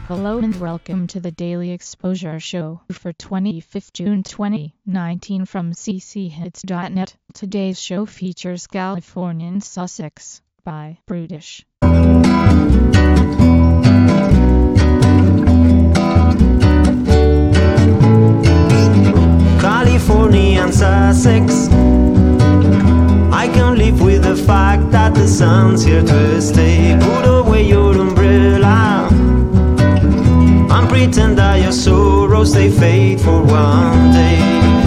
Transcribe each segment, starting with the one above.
Hello and welcome to the Daily Exposure Show for 25th June 2019 from cchits.net. Today's show features Californian Sussex by Brutish. Californian Sussex, I can live with the fact that the sun's here to stay. Put away your umbrella and pretend that your sorrows they fade for one day.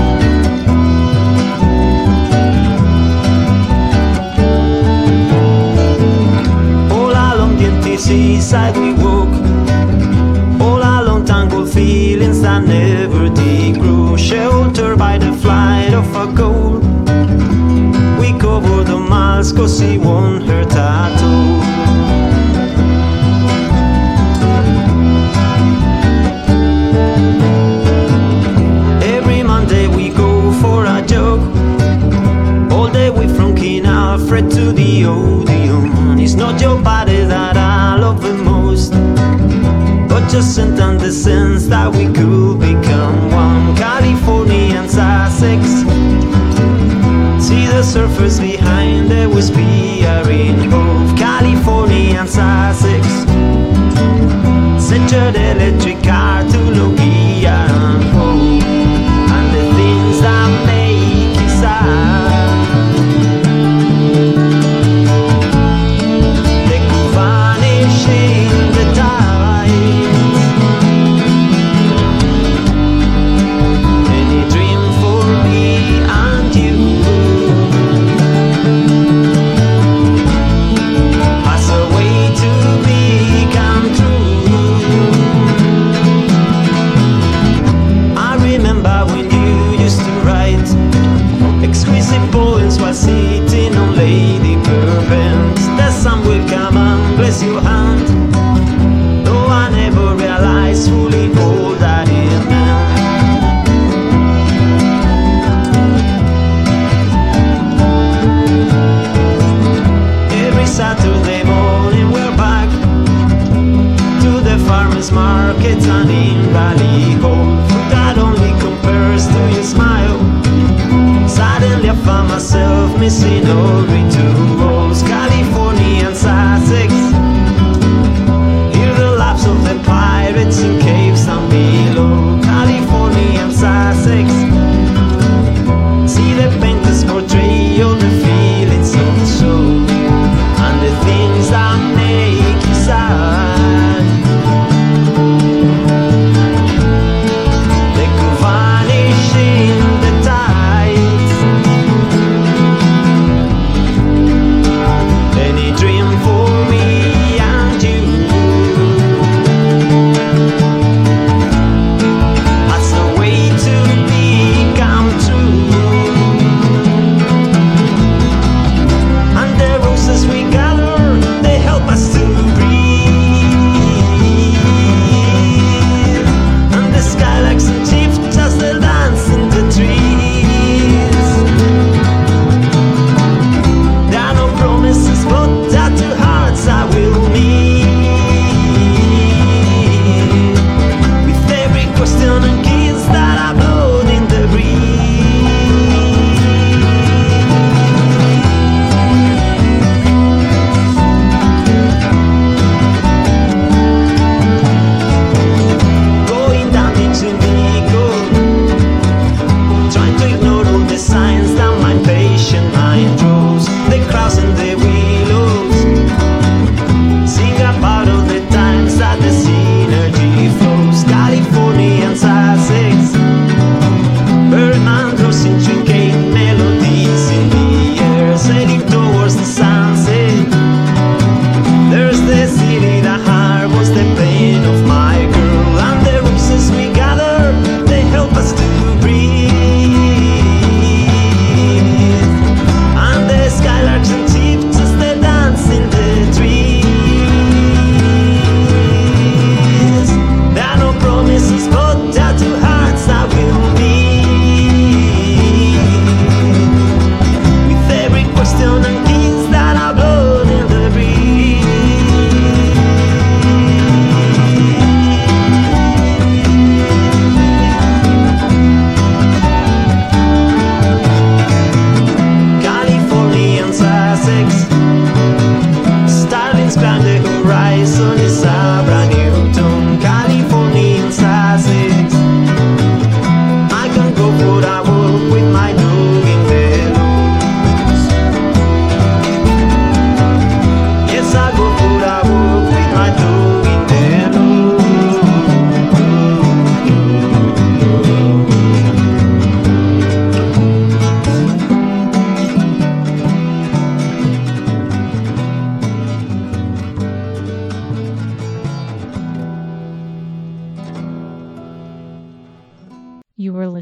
All along the empty seaside we walk, all along tangled feelings that never did grow. Sheltered by the flight of a goal, we cover the miles 'cause he won't hurt at all. Every Monday we go for a jog, all the way from King Alfred to the Odeon. It's not your body that I love the most, but just in the sense that we could become one. Californian Sussex, see the surface behind the wispy rain of Californian Sussex. Set your electric car to low gear and hope, and the things that make you sad, they could vanish in the tide. Any dream for me and you pass away to become true. I remember when you used to write exquisite poems while sitting on Lady Bourbons. The sun will come and bless your hand, though I never realized fully all that it meant. Every Saturday morning we're back to the farmers market and in Rally Hall. Food that only compares to your smile. Suddenly I found myself missing all rituals. Californian Sussex, hear the laughs of the pirates in caves down below. Californian Sussex, see the painters portray all the feelings of the soul, and the things that make you sad, they could vanish in the tides.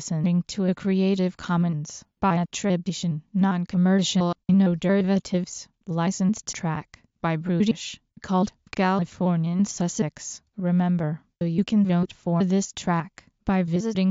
listening to a Creative Commons by attribution, non-commercial, no derivatives, licensed track by Brutish, called Californian Sussex. Remember, you can vote for this track by visiting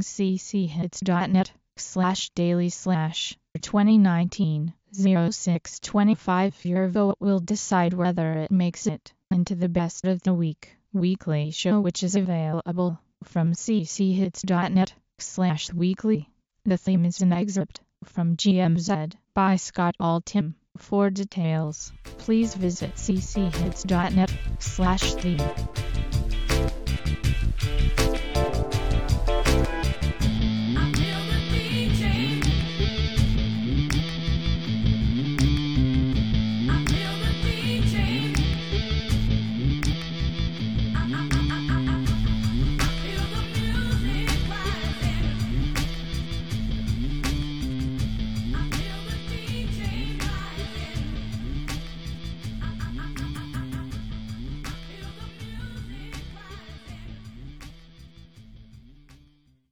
cchits.net/daily/2019-0625. Your vote will decide whether it makes it into the Best of the Week weekly show, which is available from cchits.net/weekly. The theme is an excerpt from GMZ by Scott Altham. For details, please visit cchits.net/theme.